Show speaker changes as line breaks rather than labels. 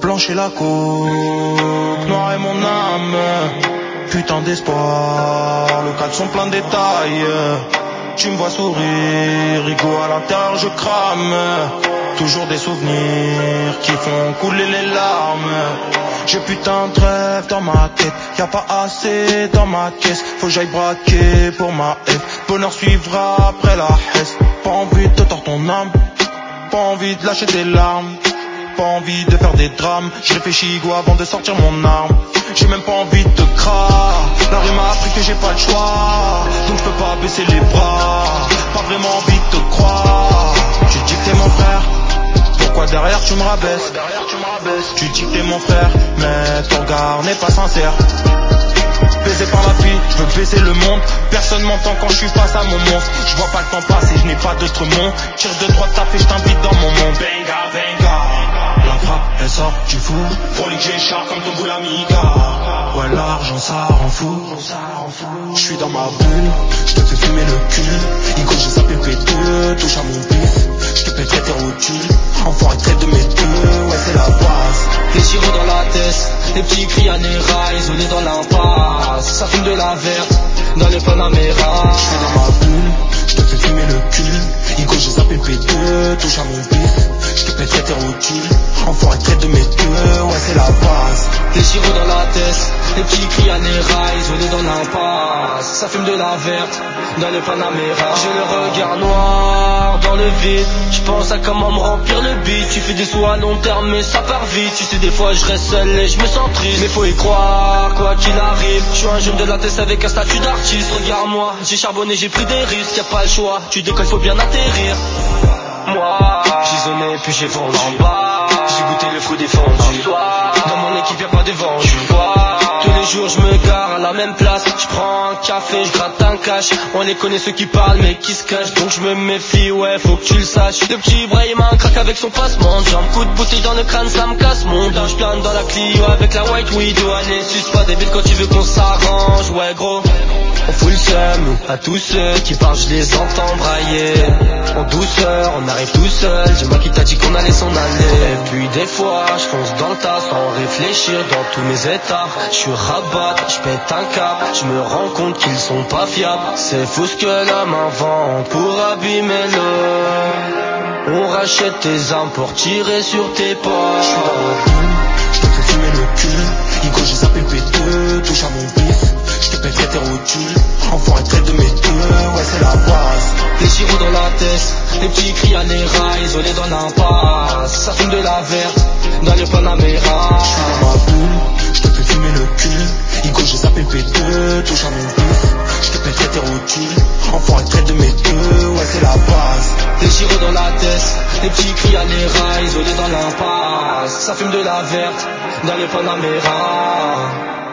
Blanche et la coke, noir est mon âme. Putain d'espoir, le caleçon plein de détails. Tu me vois sourire, rigo à l'intérieur je crame. Toujours des souvenirs qui font couler les larmes. J'ai putain de rêve dans ma tête, y'a pas assez dans ma caisse. Faut que j'aille braquer pour ma F, bonheur suivra après la hesse. Pas envie de tordre ton âme, pas envie de lâcher tes larmes, pas envie de faire des drames. Je réfléchis go avant de sortir mon arme. J'ai même pas envie de te croire. La rue m'a appris que j'ai pas le choix, donc je peux pas baisser les bras. Pas vraiment envie de te croire. Tu dis que t'es mon frère, pourquoi derrière tu me rabaisses? Tu dis que t'es mon frère, mais ton regard n'est pas sincère. Baisé par la vie, je veux baiser le monde. Personne m'entend quand je suis face à mon monstre. Je vois pas le temps passer, je n'ai pas d'autre monde. Tire de droite, tape et je t'invite dans mon monde. Venga, venga. La frappe, elle sort du four. Folie que j'écharpe comme ton boule amiga. Ouais, l'argent ça rend fou. Je suis dans ma bulle, je te fais fumer le cul. Igo, j'ai zappé P2, touche à mon pif. Je te pèterai tes rotules, enfoiré traite de mes deux. Ouais, c'est la base.
Les gyros dans la tête, les petits cris à Nera, isolés dans l'impasse. Ça fume de la verte, dans le Panamera.
Je suis dans ma bulle, je te fais fumer le cul. Igo, j'ai zappé P2, touche à mon pif. Je te pèterai tes rotules, enfoiré traite de mes deux. Ouais, c'est la base.
Les gyros dans la tête, les petits cris à Nera, isolés dans l'impasse. Ça fume de la verte, dans le Panamera. J'ai le regard noir dans le vide, je pense à comment me remplir le beat. Tu fais des sous à long terme mais ça part vite. Tu sais des fois je reste seul et je me sens triste, mais faut y croire quoi qu'il arrive. Je suis un jeune de la tête avec un statut d'artiste. Regarde-moi, j'ai charbonné, j'ai pris des risques. Y'a pas le choix, tu décolles, faut bien atterrir. Moi, j'ai zoné puis j'ai vendu en bas. J'ai goûté le fruit défendu. Dans mon équipe y'a pas de vendu. Tous les jours je me gare à la même place. Je prends un café, je gratte un cash. On les connaît ceux qui parlent mais qui se cachent, donc je me méfie, ouais faut que tu le saches. Le petit Brahim a un crack avec son passement. J'ai un coup de bouteille dans le crâne, ça me casse mon dos. Je plane dans la Clio avec la White Widow. Allez suce pas des quand tu veux qu'on s'arrange. Ouais gros, on fout le seum à tous ceux qui parlent, je les entends brailler. En douceur, on arrive tout seul. J'ai moi qui t'a dit qu'on allait s'en aller. Et puis des fois, je fonce dans le tas sans réfléchir dans tous mes états. Je suis rabat, je pète un cap. Je me rends compte qu'ils sont pas fiables. C'est fou ce que l'homme invente pour abîmer l'homme. On rachète tes armes pour tirer sur tes potes.
Je suis dans ma bulle, je te fais fumer le cul. Igo, j'ai zappé P2, touche à mon pif. Je te pèterai tes rotules, enfoiré traite de mes deux. Ouais, c'est la base.
Les gyros dans la tête, les petits cris à Nera, isolés dans l'impasse. Ça fume de la verte, dans le Panamera.
Je suis dans ma bulle, je te fais fumer le cul. Igo, j'ai zappé P2, touche à mon pif. Je te pèterai tes rotules, enfoiré traite de mes deux. Ouais, c'est la base.
Les gyros dans la tête, les petits cris à Nera, isolés dans l'impasse. Ça fume de la verte, dans le Panamera.